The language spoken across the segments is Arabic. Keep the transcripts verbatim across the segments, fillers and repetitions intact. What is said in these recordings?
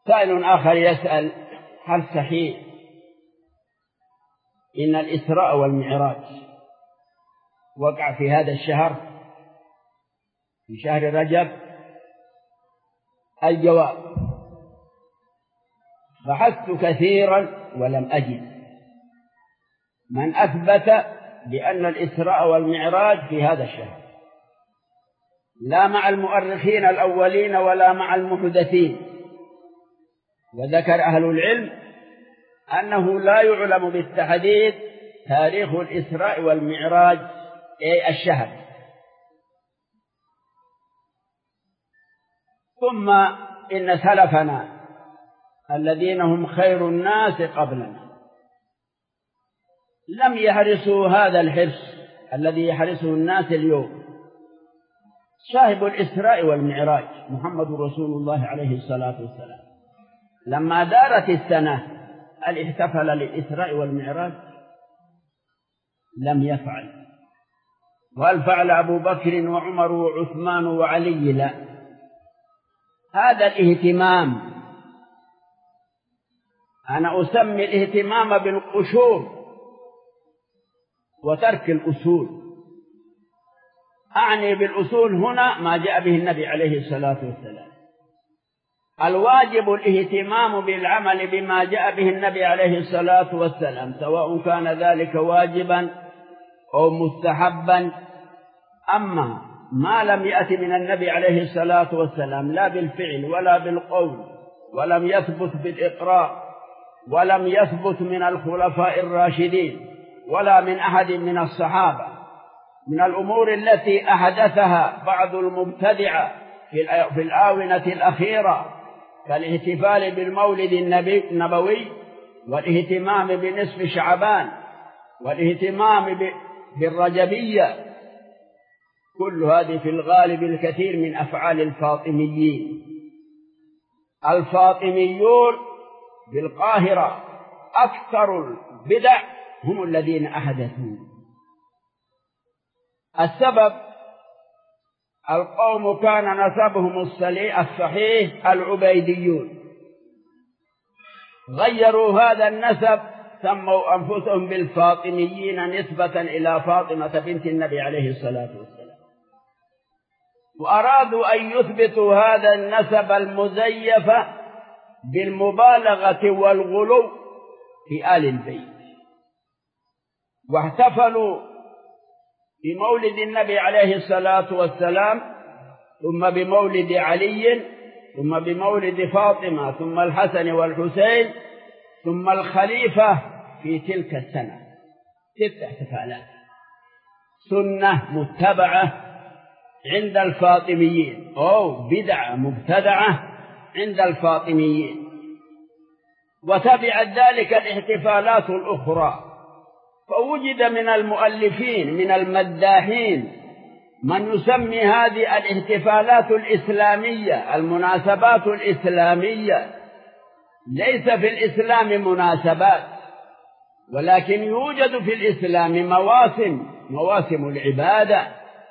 سائل آخر يسأل: هل صحيح إن الإسراء والمعراج وقع في هذا الشهر، في شهر رجب؟ الجواب: بحثت كثيرا ولم أجد من أثبت بأن الإسراء والمعراج في هذا الشهر، لا مع المؤرخين الأولين ولا مع المحدثين. وذكر أهل العلم أنه لا يعلم بالتحديد تاريخ الإسراء والمعراج أي الشهر. ثم إن سلفنا الذين هم خير الناس قبلنا لم يحرصوا هذا الحرص الذي يحرصه الناس اليوم. صاحب الإسراء والمعراج محمد رسول الله عليه الصلاة والسلام لما دارت السنة هل احتفل للإسراء والمعراج؟ لم يفعل. وهل فعل أبو بكر وعمر وعثمان وعلي؟ لا. هذا الاهتمام أنا أسمي الاهتمام بالقشور وترك الأصول. أعني بالأصول هنا ما جاء به النبي عليه الصلاة والسلام. الواجب الاهتمام بالعمل بما جاء به النبي عليه الصلاة والسلام، سواء كان ذلك واجبا أو مستحبا. أما ما لم يأتي من النبي عليه الصلاة والسلام لا بالفعل ولا بالقول، ولم يثبت بالإقرار، ولم يثبت من الخلفاء الراشدين ولا من أحد من الصحابة، من الأمور التي أحدثها بعض المبتدعة في الآونة الأخيرة كالاحتفال بالمولد النبوي والاهتمام بنصف شعبان والاهتمام بالرجبية، كل هذه في الغالب الكثير من أفعال الفاطميين. الفاطميون بالقاهرة أكثر البدع هم الذين أحدثوا. السبب القوم كان نسبهم الصحيح العبيديون، غيروا هذا النسب، سموا أنفسهم بالفاطميين نسبة إلى فاطمة بنت النبي عليه الصلاة والسلام، وأرادوا أن يثبتوا هذا النسب المزيف بالمبالغة والغلو في آل البيت، واحتفلوا بمولد النبي عليه الصلاة والسلام، ثم بمولد علي، ثم بمولد فاطمة، ثم الحسن والحسين، ثم الخليفة في تلك السنة. ست احتفالات سنة متبعة عند الفاطميين أو بدعة مبتدعة عند الفاطميين، وتبعت ذلك الاحتفالات الأخرى. فوجد من المؤلفين من المداحين من يسمي هذه الاحتفالات الإسلامية المناسبات الإسلامية. ليس في الإسلام مناسبات، ولكن يوجد في الإسلام مواسم، مواسم العبادة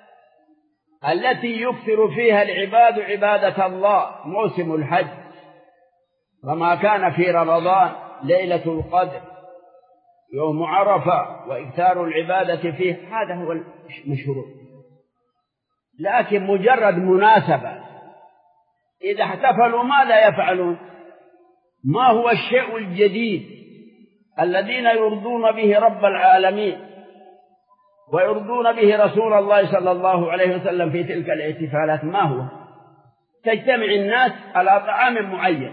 التي يكثر فيها العباد عبادة الله. موسم الحج، وما كان في رمضان ليلة القدر، يوم عرفة، وإكثار العبادة فيه، هذا هو المشروع. لكن مجرد مناسبة، إذا احتفلوا ماذا يفعلون؟ ما هو الشيء الجديد الذين يرضون به رب العالمين ويرضون به رسول الله صلى الله عليه وسلم في تلك الاحتفالات؟ ما هو؟ تجتمع الناس على طعام معين،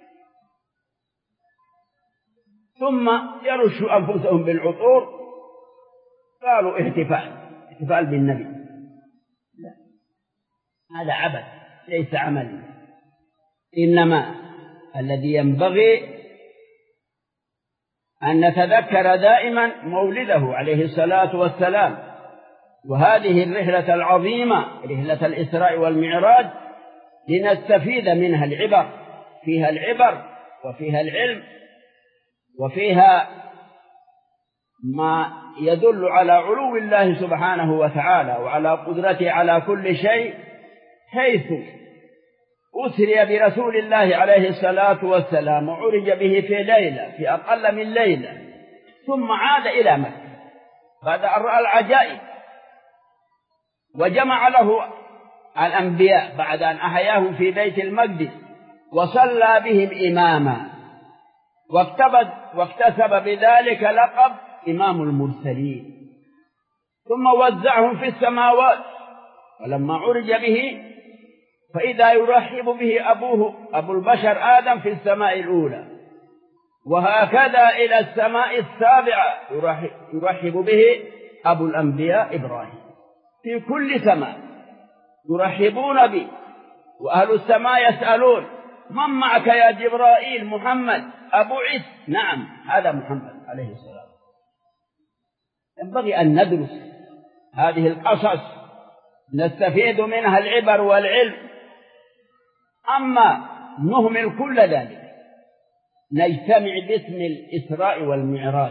ثم يرشوا أنفسهم بالعطور، قالوا احتفال احتفال بالنبي. لا، هذا عبث ليس عمل. إنما الذي ينبغي أن نتذكر دائما مولده عليه الصلاة والسلام، وهذه الرحلة العظيمة رحلة الإسراء والمعراج لنستفيد منها العبر، فيها العبر وفيها العلم وفيها ما يدل على علو الله سبحانه وتعالى وعلى قدرته على كل شيء، حيث أسري برسول الله عليه الصلاة والسلام وعرج به في ليلة في أقل من ليلة، ثم عاد إلى مكة بعد أن رأى العجائب، وجمع له الأنبياء بعد أن أحياهم في بيت المقدس وصلى بهم إماما، واكتسب بذلك لقب إمام المرسلين، ثم وزعهم في السماوات. ولما عرج به فإذا يرحب به أبوه أبو البشر آدم في السماء الأولى، وهكذا إلى السماء السابعة يرحب به أبو الأنبياء إبراهيم. في كل سماء يرحبون به، وأهل السماء يسألون: من معك يا جبرائيل؟ محمد أبو عيسى. نعم، هذا محمد عليه السلام. ينبغي أن ندرس هذه القصص نستفيد منها العبر والعلم. أما نهمل كل ذلك نجتمع باسم الإسراء والمعراج،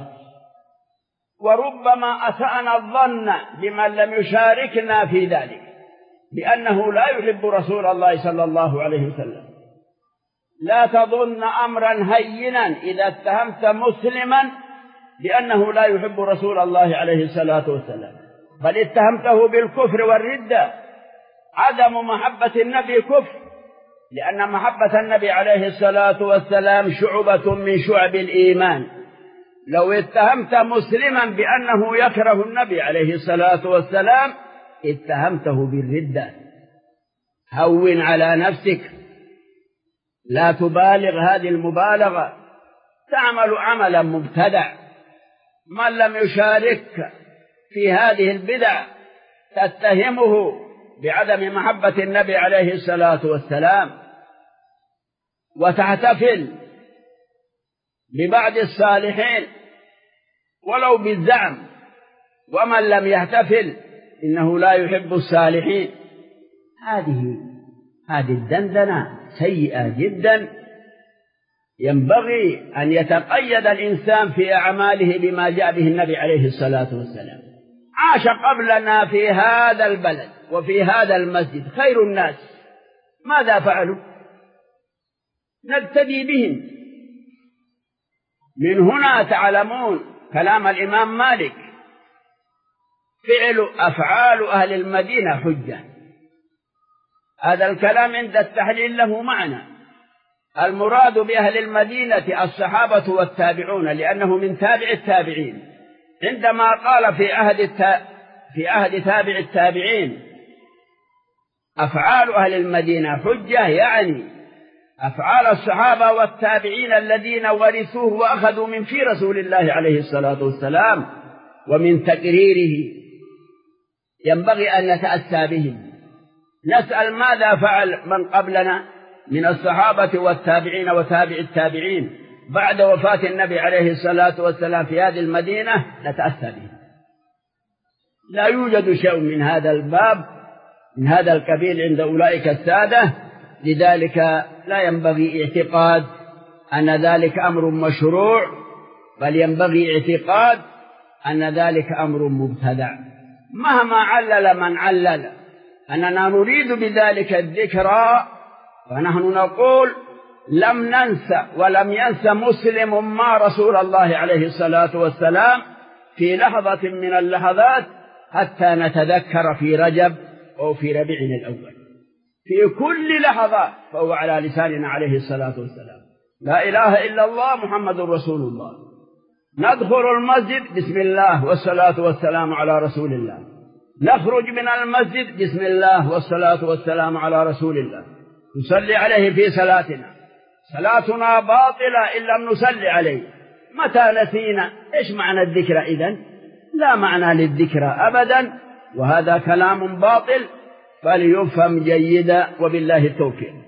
وربما أسأنا الظن بمن لم يشاركنا في ذلك بأنه لا يحب رسول الله صلى الله عليه وسلم. لا تظن أمرا هينا إذا اتهمت مسلما بأنه لا يحب رسول الله عليه الصلاة والسلام، بل اتهمته بالكفر والردة. عدم محبة النبي كفر، لأن محبة النبي عليه الصلاة والسلام شعبة من شعب الإيمان. لو اتهمت مسلما بأنه يكره النبي عليه الصلاة والسلام اتهمته بالردة. هون على نفسك، لا تبالغ هذه المبالغة. تعمل عملا مبتدع، من لم يشارك في هذه البدع تتهمه بعدم محبة النبي عليه الصلاة والسلام، وتحتفل ببعض الصالحين ولو بالزعم، ومن لم يحتفل إنه لا يحب الصالحين. هذه هذه الدندنة سيئة جدا. ينبغي أن يتقيد الإنسان في أعماله بما جاء به النبي عليه الصلاة والسلام. عاش قبلنا في هذا البلد وفي هذا المسجد خير الناس، ماذا فعلوا؟ نقتدي بهم. من هنا تعلمون كلام الإمام مالك: فعل أفعال أهل المدينة حجة. هذا الكلام عند التحليل له معنى. المراد بأهل المدينة الصحابة والتابعون، لأنه من تابع التابعين. عندما قال في عهد التا... في عهد تابع التابعين أفعال أهل المدينة حجة، يعني أفعال الصحابة والتابعين الذين ورثوه وأخذوا من في رسول الله عليه الصلاة والسلام ومن تقريره، ينبغي أن نتأسى بهم. نسأل ماذا فعل من قبلنا من الصحابة والتابعين وتابع التابعين بعد وفاة النبي عليه الصلاة والسلام في هذه المدينة، نتأسى به. لا يوجد شيء من هذا الباب من هذا القبيل عند أولئك السادة. لذلك لا ينبغي اعتقاد أن ذلك أمر مشروع، بل ينبغي اعتقاد أن ذلك أمر مبتدع. مهما علل من علل أننا نريد بذلك الذكرى، فنحن نقول لم ننسى ولم ينسى مسلم ما رسول الله عليه الصلاة والسلام في لحظة من اللحظات حتى نتذكر في رجب أو في ربيع الأول. في كل لحظة فهو على لساننا عليه الصلاة والسلام: لا إله إلا الله محمد رسول الله. ندخل المسجد بسم الله والصلاة والسلام على رسول الله. نخرج من المسجد بسم الله والصلاة والسلام على رسول الله. نصلي عليه في صلاتنا. صلاتنا باطلة إن لم نصلي عليه. متى نسينا؟ إيش معنى الذكرى إذن؟ لا معنى للذكرى أبدا، وهذا كلام باطل فليفهم جيدا، وبالله التوفيق.